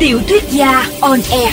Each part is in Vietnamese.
Tiểu thuyết gia on air.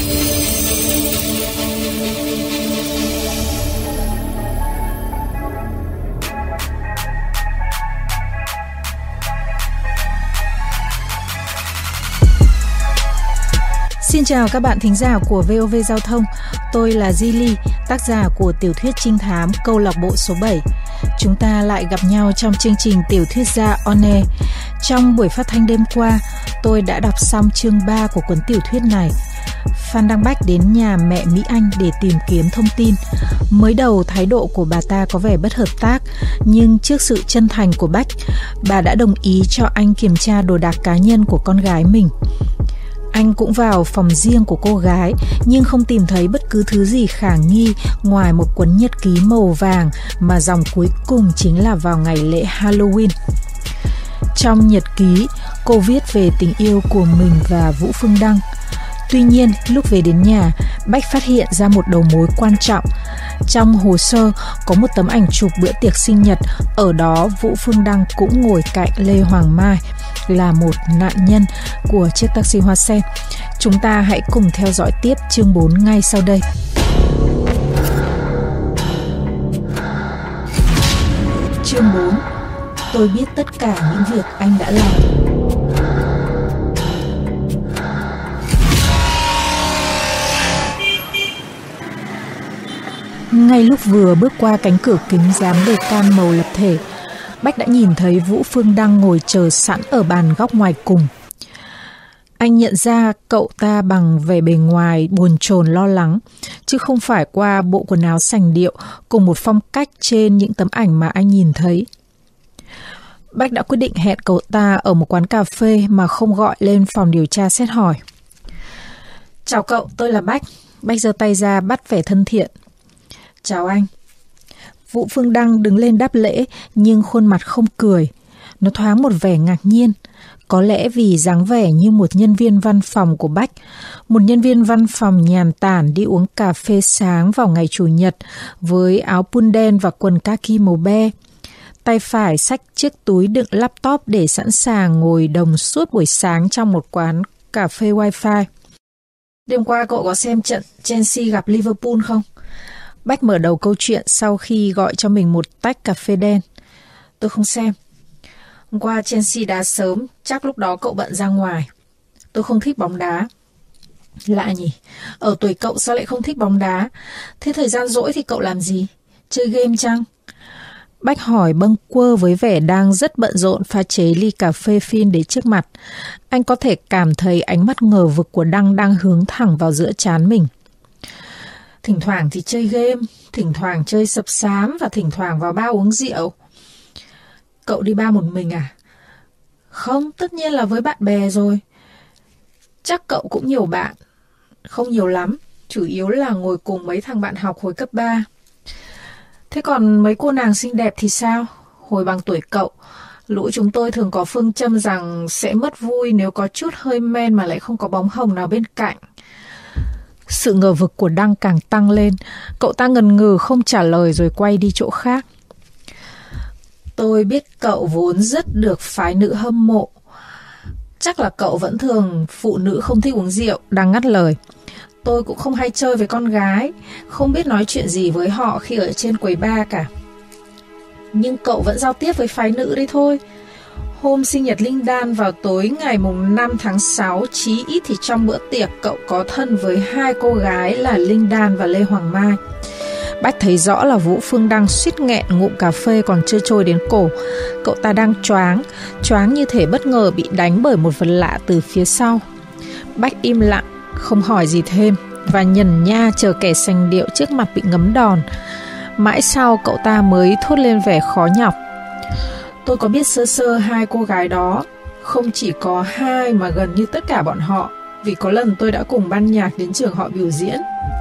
Xin chào các bạn thính giả của VOV Giao thông. Tôi là Zili, tác giả của tiểu thuyết trinh thám Câu lạc bộ số 7. Chúng ta lại gặp nhau trong chương trình Tiểu thuyết gia on air. Trong buổi phát thanh đêm qua, tôi đã đọc xong chương 3 của cuốn tiểu thuyết này. Phan Đăng Bách đến nhà mẹ Mỹ Anh để tìm kiếm thông tin. Mới đầu thái độ của bà ta có vẻ bất hợp tác, nhưng trước sự chân thành của Bách, bà đã đồng ý cho anh kiểm tra đồ đạc cá nhân của con gái mình. Anh cũng vào phòng riêng của cô gái, nhưng không tìm thấy bất cứ thứ gì khả nghi ngoài một cuốn nhật ký màu vàng mà dòng cuối cùng chính là vào ngày lễ Halloween. Trong nhật ký, cô viết về tình yêu của mình và Vũ Phương Đăng. Tuy nhiên, lúc về đến nhà, Bách phát hiện ra một đầu mối quan trọng. Trong hồ sơ có một tấm ảnh chụp bữa tiệc sinh nhật, ở đó Vũ Phương Đăng cũng ngồi cạnh Lê Hoàng Mai, là một nạn nhân của chiếc taxi hoa sen. Chúng ta hãy cùng theo dõi tiếp chương 4 ngay sau đây. Chương 4. Tôi biết tất cả những việc anh đã làm. Ngay lúc vừa bước qua cánh cửa kính dán đề can màu lập thể, Bách đã nhìn thấy Vũ Phương Đăng ngồi chờ sẵn ở bàn góc ngoài cùng. Anh nhận ra cậu ta bằng vẻ bề ngoài bồn chồn lo lắng, chứ không phải qua bộ quần áo sành điệu cùng một phong cách trên những tấm ảnh mà anh nhìn thấy. Bách đã quyết định hẹn cậu ta ở một quán cà phê mà không gọi lên phòng điều tra xét hỏi. Chào cậu, tôi là Bách. Bách giơ tay ra bắt vẻ thân thiện. Chào anh. Vũ Phương Đăng đứng lên đáp lễ, nhưng khuôn mặt không cười. Nó thoáng một vẻ ngạc nhiên, có lẽ vì dáng vẻ như một nhân viên văn phòng của Bách, một nhân viên văn phòng nhàn tản đi uống cà phê sáng vào ngày Chủ nhật với áo pun đen và quần kaki màu be. Tay phải xách chiếc túi đựng laptop để sẵn sàng ngồi đồng suốt buổi sáng trong một quán cà phê wifi. Đêm qua cậu có xem trận Chelsea gặp Liverpool không? Bách mở đầu câu chuyện sau khi gọi cho mình một tách cà phê đen. Tôi không xem. Hôm qua Chelsea đá sớm, chắc lúc đó cậu bận ra ngoài. Tôi không thích bóng đá. Lạ nhỉ, ở tuổi cậu sao lại không thích bóng đá? Thế thời gian rỗi thì cậu làm gì? Chơi game chăng? Bách hỏi bâng quơ với vẻ đang rất bận rộn pha chế ly cà phê phin để trước mặt. Anh có thể cảm thấy ánh mắt ngờ vực của Đăng đang hướng thẳng vào giữa trán mình. Thỉnh thoảng thì chơi game, thỉnh thoảng chơi sập xám và thỉnh thoảng vào bar uống rượu. Cậu đi bar một mình à? Không, tất nhiên là với bạn bè rồi. Chắc cậu cũng nhiều bạn. Không nhiều lắm, chủ yếu là ngồi cùng mấy thằng bạn học hồi cấp 3. Thế còn mấy cô nàng xinh đẹp thì sao? Hồi bằng tuổi cậu, lũ chúng tôi thường có phương châm rằng sẽ mất vui nếu có chút hơi men mà lại không có bóng hồng nào bên cạnh. Sự ngờ vực của Đăng càng tăng lên. Cậu ta ngần ngừ không trả lời rồi quay đi chỗ khác. Tôi biết cậu vốn rất được phái nữ hâm mộ. Chắc là cậu vẫn thường phụ nữ không thích uống rượu. Đăng ngắt lời. Tôi cũng không hay chơi với con gái, không biết nói chuyện gì với họ khi ở trên quầy bar cả. Nhưng cậu vẫn giao tiếp với phái nữ đấy thôi. Hôm sinh nhật Linh Đan vào tối ngày mùng 5 tháng 6, chí ít thì trong bữa tiệc cậu có thân với hai cô gái là Linh Đan và Lê Hoàng Mai. Bách thấy rõ là Vũ Phương Đăng suýt nghẹn ngụm cà phê còn chưa trôi đến cổ. Cậu ta đang choáng như thể bất ngờ bị đánh bởi một vật lạ từ phía sau. Bách im lặng, không hỏi gì thêm và nhần nha chờ kẻ sành điệu trước mặt bị ngấm đòn. Mãi sau cậu ta mới thốt lên vẻ khó nhọc. Tôi có biết sơ sơ hai cô gái đó. Không chỉ có hai mà gần như tất cả bọn họ, vì có lần tôi đã cùng ban nhạc đến trường họ biểu diễn.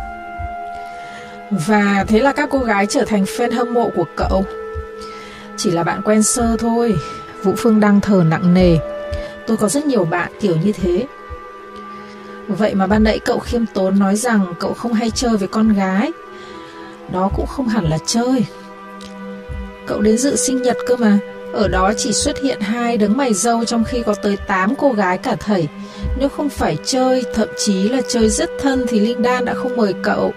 Và thế là các cô gái trở thành fan hâm mộ của cậu? Chỉ là bạn quen sơ thôi. Vũ Phương Đăng thở nặng nề. Tôi có rất nhiều bạn kiểu như thế. Vậy mà ban nãy cậu khiêm tốn nói rằng cậu không hay chơi với con gái. Đó cũng không hẳn là chơi. Cậu đến dự sinh nhật cơ mà. Ở đó chỉ xuất hiện 2 đấng mày râu trong khi có tới 8 cô gái cả thảy. Nếu không phải chơi, thậm chí là chơi rất thân thì Linh Đan đã không mời cậu.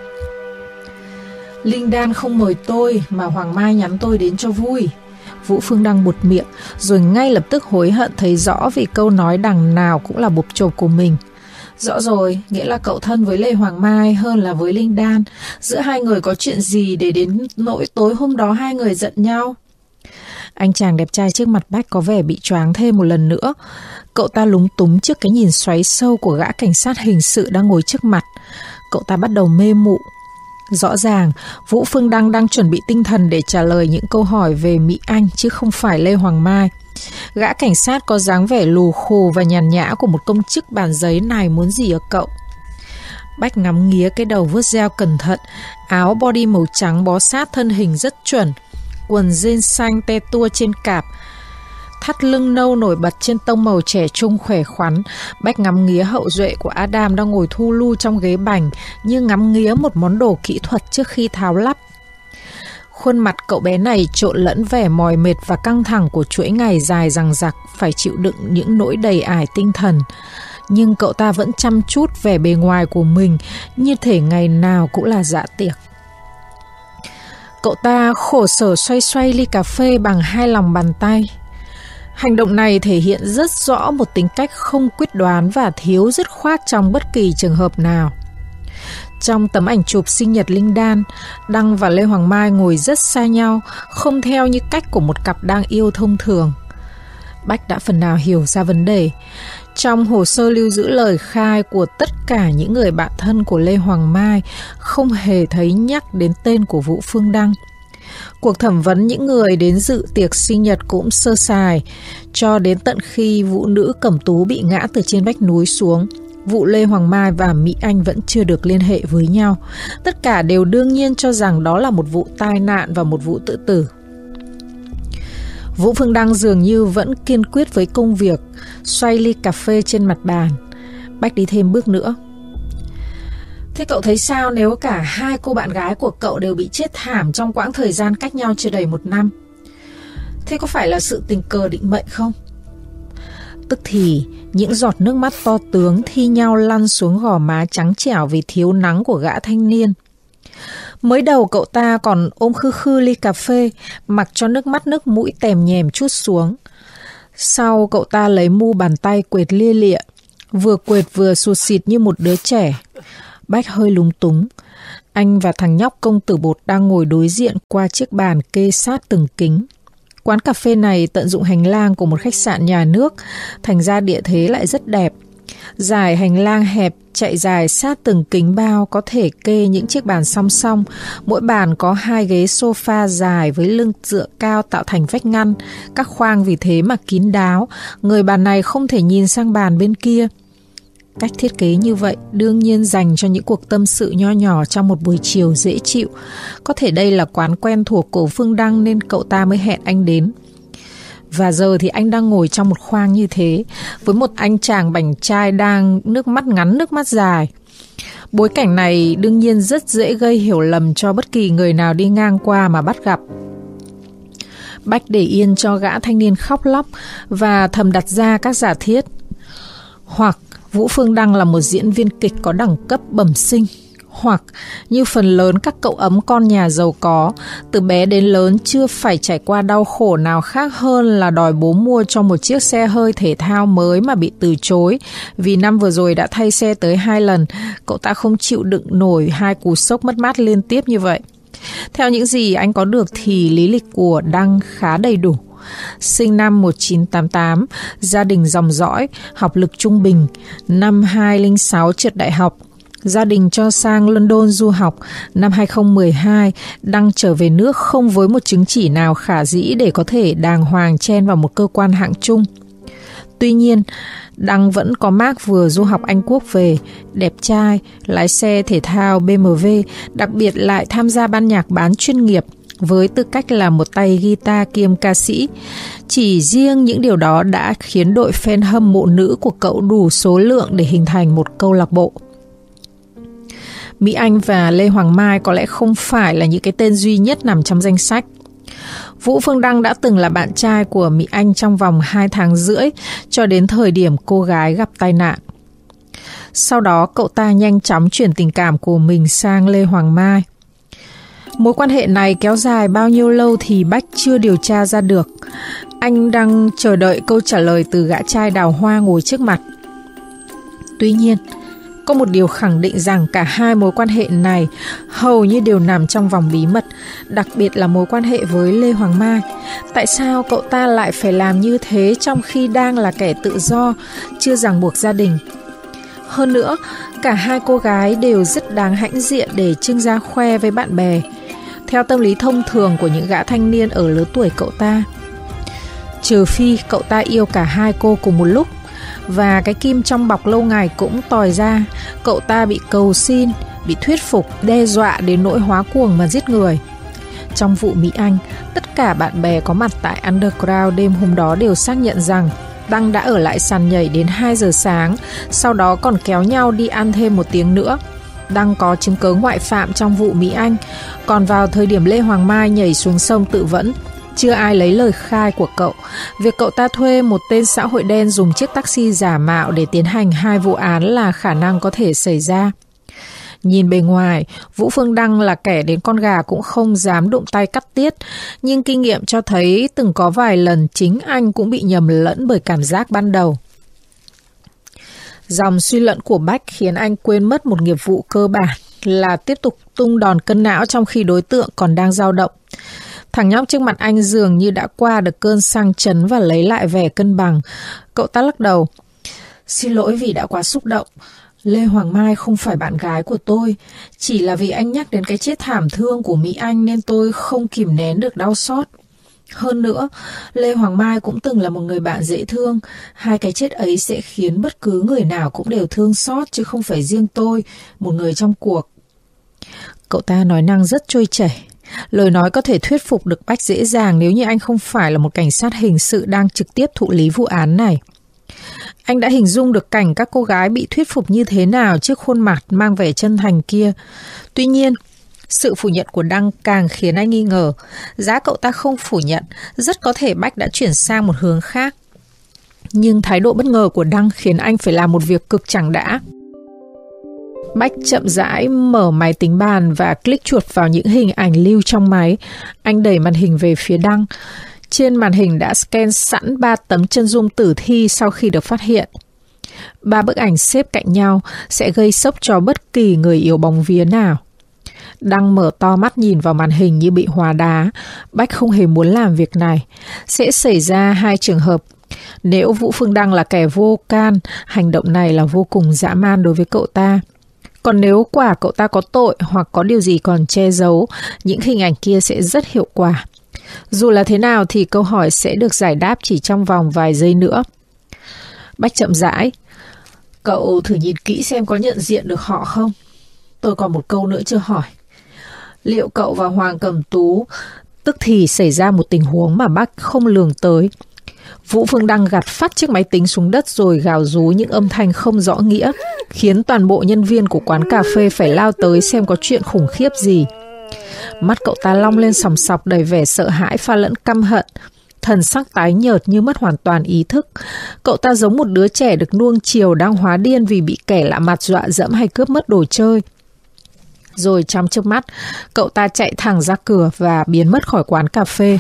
Linh Đan không mời tôi mà Hoàng Mai nhắn tôi đến cho vui. Vũ Phương Đăng buột miệng, rồi ngay lập tức hối hận thấy rõ vì câu nói đằng nào cũng là bộp chộp của mình. Rõ rồi, nghĩa là cậu thân với Lê Hoàng Mai hơn là với Linh Đan. Giữa hai người có chuyện gì để đến nỗi tối hôm đó hai người giận nhau? Anh chàng đẹp trai trước mặt Bách có vẻ bị choáng thêm một lần nữa. Cậu ta lúng túng trước cái nhìn xoáy sâu của gã cảnh sát hình sự đang ngồi trước mặt. Cậu ta bắt đầu mê mụ. Rõ ràng, Vũ Phương Đăng đang chuẩn bị tinh thần để trả lời những câu hỏi về Mỹ Anh chứ không phải Lê Hoàng Mai. Gã cảnh sát có dáng vẻ lù khù và nhàn nhã của một công chức bàn giấy này muốn gì ở cậu? Bách ngắm nghía cái đầu vuốt gel cẩn thận, áo body màu trắng bó sát thân hình rất chuẩn, quần jean xanh te tua trên cạp, thắt lưng nâu nổi bật trên tông màu trẻ trung khỏe khoắn. Bách ngắm nghía hậu duệ của Adam đang ngồi thu lu trong ghế bành, như ngắm nghía một món đồ kỹ thuật trước khi tháo lắp. Khuôn mặt cậu bé này trộn lẫn vẻ mỏi mệt và căng thẳng của chuỗi ngày dài dằng dặc phải chịu đựng những nỗi đầy ải tinh thần. Nhưng cậu ta vẫn chăm chút vẻ bề ngoài của mình, như thể ngày nào cũng là dạ tiệc. Cậu ta khổ sở xoay xoay ly cà phê bằng 2 lòng bàn tay. Hành động này thể hiện rất rõ một tính cách không quyết đoán và thiếu dứt khoát trong bất kỳ trường hợp nào. Trong tấm ảnh chụp sinh nhật Linh Đan, Đăng và Lê Hoàng Mai ngồi rất xa nhau, không theo như cách của một cặp đang yêu thông thường. Bách đã phần nào hiểu ra vấn đề. Trong hồ sơ lưu giữ lời khai của tất cả những người bạn thân của Lê Hoàng Mai, không hề thấy nhắc đến tên của Vũ Phương Đăng. Cuộc thẩm vấn những người đến dự tiệc sinh nhật cũng sơ sài, cho đến tận khi vụ nữ Cẩm Tú bị ngã từ trên vách núi xuống. Vụ Lê Hoàng Mai và Mỹ Anh vẫn chưa được liên hệ với nhau. Tất cả đều đương nhiên cho rằng đó là một vụ tai nạn và một vụ tự tử. Vũ Phương Đăng dường như vẫn kiên quyết với công việc, xoay ly cà phê trên mặt bàn. Bách đi thêm bước nữa. Thế cậu thấy sao nếu cả 2 cô bạn gái của cậu đều bị chết thảm trong quãng thời gian cách nhau chưa đầy 1 năm? Thế có phải là sự tình cờ định mệnh không? Tức thì những giọt nước mắt to tướng thi nhau lăn xuống gò má trắng trẻo vì thiếu nắng của gã thanh niên. Mới đầu cậu ta còn ôm khư khư ly cà phê, mặc cho nước mắt nước mũi tèm nhèm trút xuống. Sau cậu ta lấy mu bàn tay quệt lia lịa, vừa quệt vừa sụt xịt như một đứa trẻ. Bách hơi lúng túng. Anh và thằng nhóc công tử bột đang ngồi đối diện qua chiếc bàn kê sát từng kính. Quán cà phê này tận dụng hành lang của một khách sạn nhà nước, thành ra địa thế lại rất đẹp. Dải hành lang hẹp chạy dài sát từng kính bao có thể kê những chiếc bàn song song. Mỗi bàn có 2 ghế sofa dài với lưng dựa cao tạo thành vách ngăn. Các khoang vì thế mà kín đáo, người bàn này không thể nhìn sang bàn bên kia. Cách thiết kế như vậy đương nhiên dành cho những cuộc tâm sự nho nhỏ trong một buổi chiều dễ chịu. Có thể đây là quán quen thuộc của Phương Đăng nên cậu ta mới hẹn anh đến. Và giờ thì anh đang ngồi trong một khoang như thế, với một anh chàng bảnh trai đang nước mắt ngắn nước mắt dài. Bối cảnh này đương nhiên rất dễ gây hiểu lầm cho bất kỳ người nào đi ngang qua mà bắt gặp. Bách để yên cho gã thanh niên khóc lóc và thầm đặt ra các giả thiết. Hoặc Vũ Phương Đăng là một diễn viên kịch có đẳng cấp bẩm sinh, hoặc như phần lớn các cậu ấm con nhà giàu có, từ bé đến lớn chưa phải trải qua đau khổ nào khác hơn là đòi bố mua cho một chiếc xe hơi thể thao mới mà bị từ chối. Vì năm vừa rồi đã thay xe tới 2 lần, cậu ta không chịu đựng nổi 2 cú sốc mất mát liên tiếp như vậy. Theo những gì anh có được thì lý lịch của Đăng khá đầy đủ. Sinh năm 1988, gia đình dòng dõi, học lực trung bình, năm 2006 trượt đại học. Gia đình cho sang London du học. Năm 2012, Đăng trở về nước không với một chứng chỉ nào khả dĩ để có thể đàng hoàng chen vào một cơ quan hạng trung. Tuy nhiên, Đăng vẫn có mác vừa du học Anh Quốc về, đẹp trai, lái xe thể thao BMW, đặc biệt lại tham gia ban nhạc bán chuyên nghiệp với tư cách là một tay guitar kiêm ca sĩ. Chỉ riêng những điều đó đã khiến đội fan hâm mộ nữ của cậu đủ số lượng để hình thành một câu lạc bộ. Mỹ Anh và Lê Hoàng Mai có lẽ không phải là những cái tên duy nhất nằm trong danh sách. Vũ Phương Đăng đã từng là bạn trai của Mỹ Anh trong vòng 2 tháng rưỡi cho đến thời điểm cô gái gặp tai nạn. Sau đó cậu ta nhanh chóng chuyển tình cảm của mình sang Lê Hoàng Mai. Mối quan hệ này kéo dài bao nhiêu lâu thì Bách chưa điều tra ra được. Anh đang chờ đợi câu trả lời từ gã trai đào hoa ngồi trước mặt. Tuy nhiên, có một điều khẳng định rằng cả hai mối quan hệ này hầu như đều nằm trong vòng bí mật, đặc biệt là mối quan hệ với Lê Hoàng Mai. Tại sao cậu ta lại phải làm như thế trong khi đang là kẻ tự do, chưa ràng buộc gia đình? Hơn nữa, cả hai cô gái đều rất đáng hãnh diện để trưng ra khoe với bạn bè, theo tâm lý thông thường của những gã thanh niên ở lứa tuổi cậu ta. Trừ phi cậu ta yêu cả hai cô cùng một lúc, và cái kim trong bọc lâu ngày cũng tòi ra, cậu ta bị cầu xin, bị thuyết phục, đe dọa đến nỗi hóa cuồng mà giết người. Trong vụ Mỹ Anh, tất cả bạn bè có mặt tại Underground đêm hôm đó đều xác nhận rằng Đăng đã ở lại sàn nhảy đến 2 giờ sáng, sau đó còn kéo nhau đi ăn thêm 1 tiếng nữa. Đăng có chứng cớ ngoại phạm trong vụ Mỹ Anh, còn vào thời điểm Lê Hoàng Mai nhảy xuống sông tự vẫn, chưa ai lấy lời khai của cậu. Việc cậu ta thuê một tên xã hội đen dùng chiếc taxi giả mạo để tiến hành 2 vụ án là khả năng có thể xảy ra. Nhìn bề ngoài, Vũ Phương Đăng là kẻ đến con gà cũng không dám đụng tay cắt tiết, nhưng kinh nghiệm cho thấy từng có vài lần chính anh cũng bị nhầm lẫn bởi cảm giác ban đầu. Dòng suy luận của Bách khiến anh quên mất một nghiệp vụ cơ bản là tiếp tục tung đòn cân não trong khi đối tượng còn đang dao động. Thằng nhóc trước mặt anh dường như đã qua được cơn sang chấn và lấy lại vẻ cân bằng. Cậu ta lắc đầu. Xin lỗi vì đã quá xúc động. Lê Hoàng Mai không phải bạn gái của tôi. Chỉ là vì anh nhắc đến cái chết thảm thương của Mỹ Anh nên tôi không kìm nén được đau xót. Hơn nữa, Lê Hoàng Mai cũng từng là một người bạn dễ thương. Hai cái chết ấy sẽ khiến bất cứ người nào cũng đều thương xót, chứ không phải riêng tôi, một người trong cuộc. Cậu ta nói năng rất trôi chảy. Lời nói có thể thuyết phục được Bách dễ dàng nếu như anh không phải là một cảnh sát hình sự đang trực tiếp thụ lý vụ án này. Anh đã hình dung được cảnh các cô gái bị thuyết phục như thế nào trước khuôn mặt mang vẻ chân thành kia. Tuy nhiên, sự phủ nhận của Đăng càng khiến anh nghi ngờ. Giá cậu ta không phủ nhận, rất có thể Bách đã chuyển sang một hướng khác. Nhưng thái độ bất ngờ của Đăng khiến anh phải làm một việc cực chẳng đã. Bách chậm rãi mở máy tính bàn và click chuột vào những hình ảnh lưu trong máy. Anh đẩy màn hình về phía Đăng. Trên màn hình đã scan sẵn 3 tấm chân dung tử thi sau khi được phát hiện. 3 bức ảnh xếp cạnh nhau sẽ gây sốc cho bất kỳ người yêu bóng vía nào. Đăng mở to mắt nhìn vào màn hình như bị hóa đá. Bách không hề muốn làm việc này. Sẽ xảy ra 2 trường hợp. Nếu Vũ Phương Đăng là kẻ vô can, hành động này là vô cùng dã man đối với cậu ta. Còn nếu quả cậu ta có tội hoặc có điều gì còn che giấu, những hình ảnh kia sẽ rất hiệu quả. Dù là thế nào thì câu hỏi sẽ được giải đáp chỉ trong vòng vài giây nữa. Bách chậm rãi. Cậu thử nhìn kỹ xem có nhận diện được họ không? Tôi còn một câu nữa chưa hỏi. Liệu cậu và Hoàng Cẩm Tú tức thì xảy ra một tình huống mà Bách không lường tới? Vũ Phương Đăng gạt phắt chiếc máy tính xuống đất rồi gào rú những âm thanh không rõ nghĩa, khiến toàn bộ nhân viên của quán cà phê phải lao tới xem có chuyện khủng khiếp gì. Mắt cậu ta long lên sòng sọc đầy vẻ sợ hãi pha lẫn căm hận, thần sắc tái nhợt như mất hoàn toàn ý thức. Cậu ta giống một đứa trẻ được nuông chiều đang hóa điên vì bị kẻ lạ mặt dọa dẫm hay cướp mất đồ chơi. Rồi trong chớp mắt, cậu ta chạy thẳng ra cửa và biến mất khỏi quán cà phê.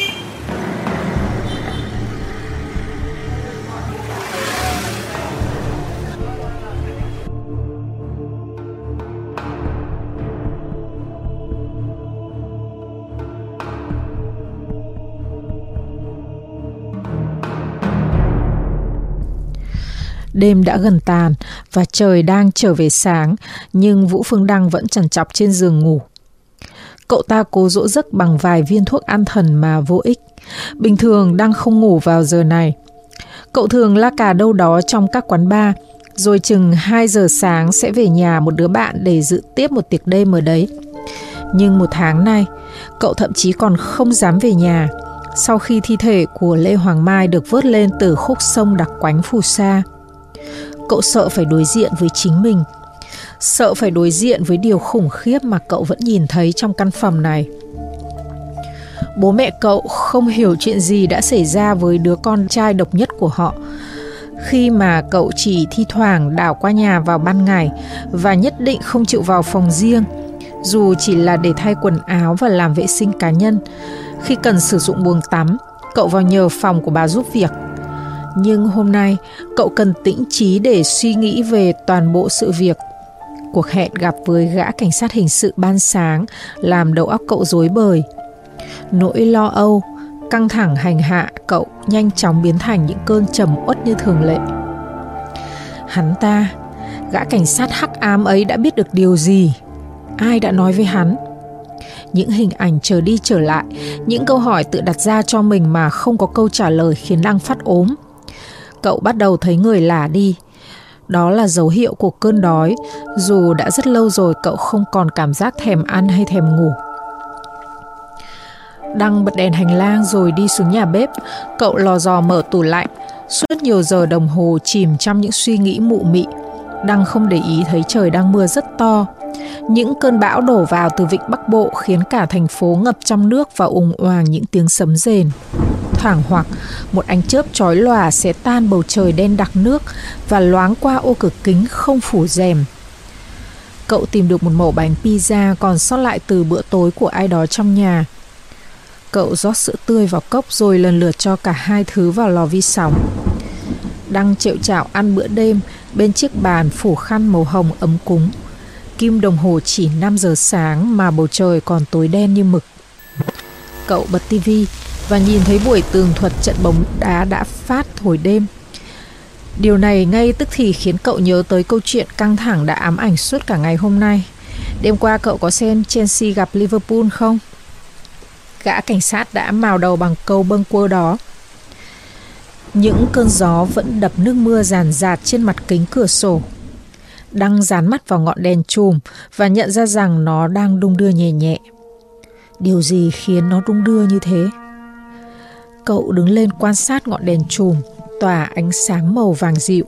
Đêm đã gần tàn và trời đang trở về sáng, nhưng Vũ Phương Đăng vẫn trằn trọc trên giường ngủ. Cậu ta cố dỗ giấc bằng vài viên thuốc an thần mà vô ích. Bình thường Đăng không ngủ vào giờ này. Cậu thường la cà đâu đó trong các quán bar, rồi chừng 2 giờ sáng sẽ về nhà một đứa bạn để dự tiếp một tiệc đêm ở đấy. Nhưng một tháng nay, cậu thậm chí còn không dám về nhà sau khi thi thể của Lê Hoàng Mai được vớt lên từ khúc sông đặc quánh phù sa. Cậu sợ phải đối diện với chính mình, sợ phải đối diện với điều khủng khiếp mà cậu vẫn nhìn thấy trong căn phòng này. Bố mẹ cậu không hiểu chuyện gì đã xảy ra với đứa con trai độc nhất của họ, khi mà cậu chỉ thi thoảng đảo qua nhà vào ban ngày và nhất định không chịu vào phòng riêng, dù chỉ là để thay quần áo và làm vệ sinh cá nhân. Khi cần sử dụng buồng tắm, cậu vào nhờ phòng của bà giúp việc. Nhưng hôm nay, cậu cần tĩnh trí để suy nghĩ về toàn bộ sự việc. Cuộc hẹn gặp với gã cảnh sát hình sự ban sáng làm đầu óc cậu rối bời. Nỗi lo âu, căng thẳng hành hạ cậu nhanh chóng biến thành những cơn trầm uất như thường lệ. Hắn ta, gã cảnh sát hắc ám ấy đã biết được điều gì? Ai đã nói với hắn? Những hình ảnh trở đi trở lại, những câu hỏi tự đặt ra cho mình mà không có câu trả lời khiến Đăng phát ốm. Cậu bắt đầu thấy người lả đi. Đó là dấu hiệu của cơn đói, dù đã rất lâu rồi cậu không còn cảm giác thèm ăn hay thèm ngủ. Đăng bật đèn hành lang rồi đi xuống nhà bếp. Cậu lò dò mở tủ lạnh. Suốt nhiều giờ đồng hồ chìm trong những suy nghĩ mụ mị, Đăng không để ý thấy trời đang mưa rất to. Những cơn bão đổ vào từ vịnh Bắc Bộ khiến cả thành phố ngập trong nước và ùng oàng những tiếng sấm rền. Thoảng hoặc, một ánh chớp chói lòa sẽ tan bầu trời đen đặc nước và loáng qua ô cửa kính không phủ rèm. Cậu tìm được một mẩu bánh pizza còn sót lại từ bữa tối của ai đó trong nhà. Cậu rót sữa tươi vào cốc rồi lần lượt cho cả hai thứ vào lò vi sóng. Đăng chệu chạo ăn bữa đêm bên chiếc bàn phủ khăn màu hồng ấm cúng. Kim đồng hồ chỉ 5 giờ sáng mà bầu trời còn tối đen như mực. Cậu bật tivi và nhìn thấy buổi tường thuật trận bóng đá đã phát hồi đêm. Điều này ngay tức thì khiến cậu nhớ tới câu chuyện căng thẳng đã ám ảnh suốt cả ngày hôm nay. Đêm qua cậu có xem Chelsea gặp Liverpool không? Gã cảnh sát đã mào đầu bằng câu bâng quơ đó. Những cơn gió vẫn đập nước mưa ràn rạt trên mặt kính cửa sổ. Đăng dán mắt vào ngọn đèn chùm và nhận ra rằng nó đang đung đưa nhẹ nhẹ. Điều gì khiến nó đung đưa như thế? Cậu đứng lên quan sát ngọn đèn chùm tỏa ánh sáng màu vàng dịu.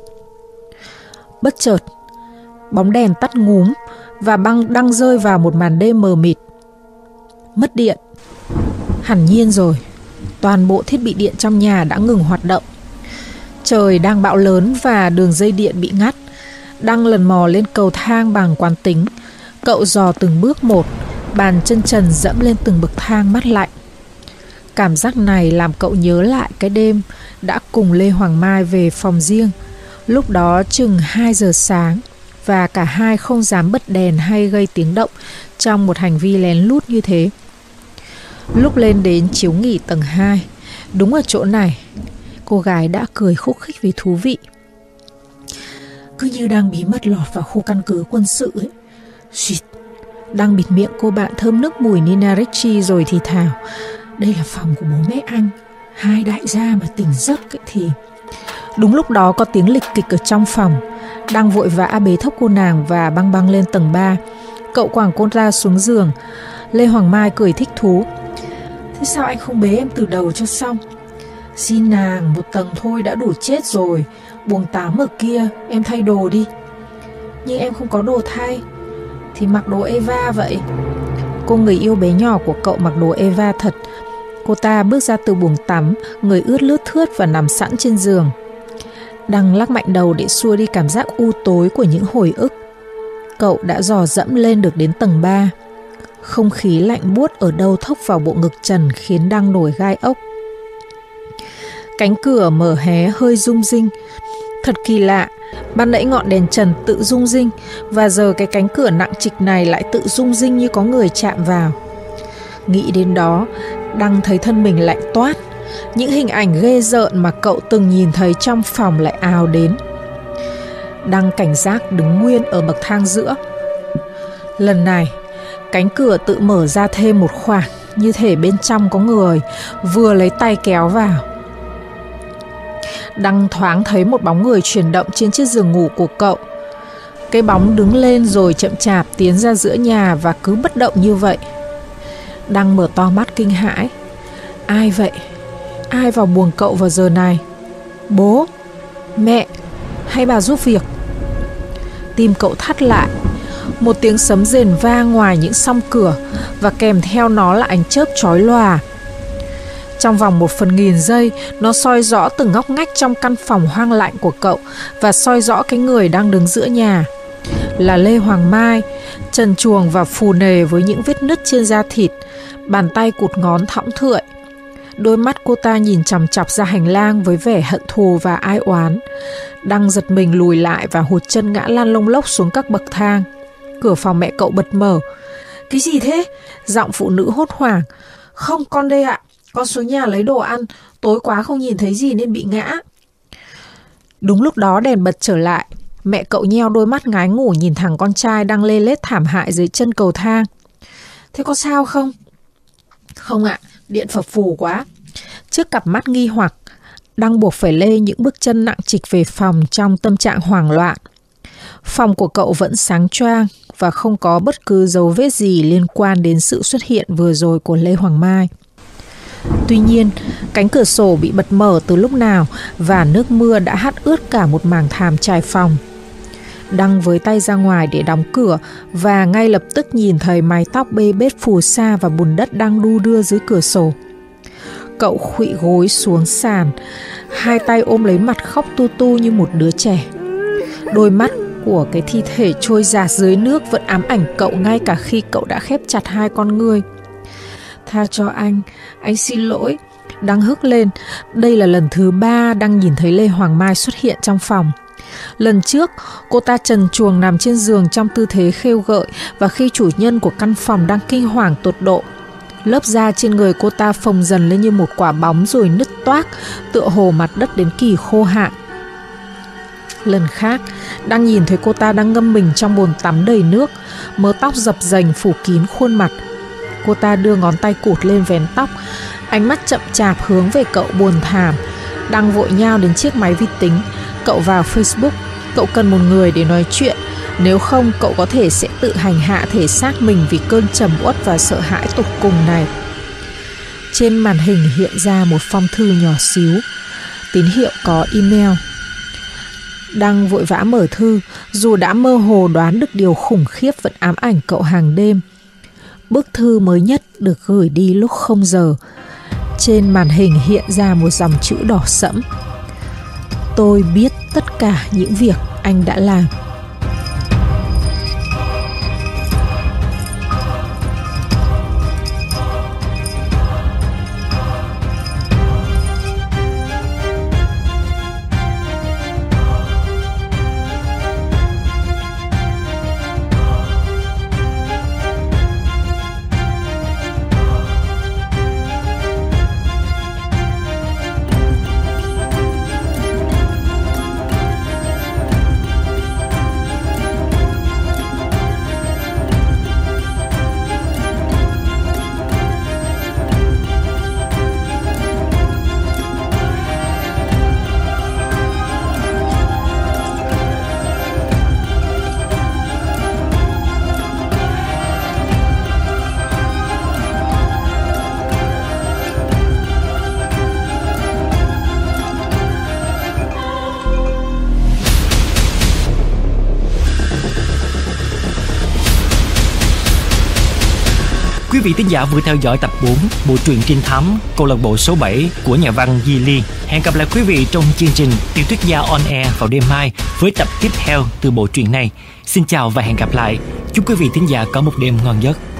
Bất chợt, bóng đèn tắt ngúm và băng đang rơi vào một màn đêm mờ mịt. Mất điện. Hẳn nhiên rồi, toàn bộ thiết bị điện trong nhà đã ngừng hoạt động. Trời đang bão lớn và đường dây điện bị ngắt. Đăng lần mò lên cầu thang bằng quán tính. Cậu dò từng bước một, bàn chân trần dẫm lên từng bậc thang mát lạnh. Cảm giác này làm cậu nhớ lại cái đêm đã cùng Lê Hoàng Mai về phòng riêng. Lúc đó chừng 2 giờ sáng và cả hai không dám bật đèn hay gây tiếng động trong một hành vi lén lút như thế. Lúc lên đến chiếu nghỉ tầng 2, đúng ở chỗ này, cô gái đã cười khúc khích vì thú vị. Cứ như đang bí mật lọt vào khu căn cứ quân sự ấy. Xịt. Đang bịt miệng cô bạn thơm nước mùi Nina Ricci rồi thì thào. Đây là phòng của bố mẹ anh. Hai đại gia mà tỉnh giấc ấy thì... Đúng lúc đó có tiếng lịch kịch ở trong phòng. Đang vội vã bế thốc cô nàng và băng băng lên tầng 3. Cậu quàng cô ra xuống giường. Lê Hoàng Mai cười thích thú. Thế sao anh không bế em từ đầu cho xong? Xin nàng, một tầng thôi đã đủ chết rồi. Buồng 8 ở kia, em thay đồ đi. Nhưng em không có đồ thay. Thì mặc đồ Eva vậy. Cô người yêu bé nhỏ của cậu mặc đồ Eva thật. Cô ta bước ra từ buồng tắm, người ướt lướt thướt và nằm sẵn trên giường. Đăng lắc mạnh đầu để xua đi cảm giác u tối của những hồi ức. Cậu đã dò dẫm lên được đến tầng 3. Không khí lạnh buốt ở đâu thốc vào bộ ngực trần khiến Đăng nổi gai ốc. Cánh cửa mở hé hơi rung rinh. Thật kỳ lạ, ban nãy ngọn đèn trần tự rung rinh và giờ cái cánh cửa nặng trịch này lại tự rung rinh như có người chạm vào. Nghĩ đến đó, Đăng thấy thân mình lạnh toát. Những hình ảnh ghê rợn mà cậu từng nhìn thấy trong phòng lại ào đến. Đăng cảnh giác đứng nguyên ở bậc thang giữa. Lần này, cánh cửa tự mở ra thêm một khoảng, như thể bên trong có người vừa lấy tay kéo vào. Đăng thoáng thấy một bóng người chuyển động trên chiếc giường ngủ của cậu. Cái bóng đứng lên rồi chậm chạp tiến ra giữa nhà và cứ bất động như vậy. Đăng mở to mắt kinh hãi. Ai vậy? Ai vào buồng cậu vào giờ này? Bố? Mẹ? Hay bà giúp việc? Tim cậu thắt lại. Một tiếng sấm rền vang ngoài những song cửa và kèm theo nó là ánh chớp chói lòa. Trong vòng 1/1000 giây, nó soi rõ từng ngóc ngách trong căn phòng hoang lạnh của cậu và soi rõ cái người đang đứng giữa nhà. Là Lê Hoàng Mai, trần truồng và phù nề với những vết nứt trên da thịt, bàn tay cụt ngón thõng thưởi. Đôi mắt cô ta nhìn chằm chằm ra hành lang với vẻ hận thù và ai oán. Đăng giật mình lùi lại và hụt chân ngã lăn lông lốc xuống các bậc thang. Cửa phòng mẹ cậu bật mở. Cái gì thế? Giọng phụ nữ hốt hoảng. Không, con đây ạ. Con xuống nhà lấy đồ ăn. Tối quá không nhìn thấy gì nên bị ngã. Đúng lúc đó đèn bật trở lại. Mẹ cậu nheo đôi mắt ngái ngủ nhìn thằng con trai đang lê lết thảm hại dưới chân cầu thang. Thế có sao không? Không ạ, điện phập phù quá. Trước cặp mắt nghi hoặc, Đăng buộc phải lê những bước chân nặng trịch về phòng trong tâm trạng hoảng loạn. Phòng của cậu vẫn sáng choang và không có bất cứ dấu vết gì liên quan đến sự xuất hiện vừa rồi của Lê Hoàng Mai. Tuy nhiên, cánh cửa sổ bị bật mở từ lúc nào và nước mưa đã hắt ướt cả một mảng thảm trải phòng. Đăng với tay ra ngoài để đóng cửa và ngay lập tức nhìn thấy mái tóc bê bết phù sa và bùn đất đang đu đưa dưới cửa sổ. Cậu khuỵu gối xuống sàn, hai tay ôm lấy mặt khóc tu tu như một đứa trẻ. Đôi mắt của cái thi thể trôi dạt dưới nước vẫn ám ảnh cậu ngay cả khi cậu đã khép chặt hai con ngươi. Tha cho anh xin lỗi. Đăng hức lên. Đây là lần thứ 3 Đăng nhìn thấy Lê Hoàng Mai xuất hiện trong phòng. Lần trước, cô ta trần truồng nằm trên giường trong tư thế khêu gợi và khi chủ nhân của căn phòng đang kinh hoàng tột độ. Lớp da trên người cô ta phồng dần lên như một quả bóng rồi nứt toác, tựa hồ mặt đất đến kỳ khô hạn. Lần khác, Đăng nhìn thấy cô ta đang ngâm mình trong bồn tắm đầy nước, mớ tóc dập dềnh phủ kín khuôn mặt. Cô ta đưa ngón tay cụt lên vén tóc, ánh mắt chậm chạp hướng về cậu buồn thảm. Đăng vội nhao đến chiếc máy vi tính. Cậu vào Facebook. Cậu cần một người để nói chuyện. Nếu không, cậu có thể sẽ tự hành hạ thể xác mình vì cơn trầm uất và sợ hãi tột cùng này. Trên màn hình hiện ra một phong thư nhỏ xíu. Tín hiệu có email. Đăng vội vã mở thư, dù đã mơ hồ đoán được điều khủng khiếp vẫn ám ảnh cậu hàng đêm. Bức thư mới nhất được gửi đi lúc 0 giờ. Trên màn hình hiện ra một dòng chữ đỏ sẫm. Tôi biết tất cả những việc anh đã làm. Quý vị thính giả vừa theo dõi tập 4 bộ truyện trinh thám câu lạc bộ số 7 của nhà văn Di Liên. Hẹn gặp lại quý vị trong chương trình Tiểu thuyết gia on air vào đêm mai với tập tiếp theo từ bộ truyện này. Xin chào và hẹn gặp lại. Chúc quý vị thính giả có một đêm ngon giấc.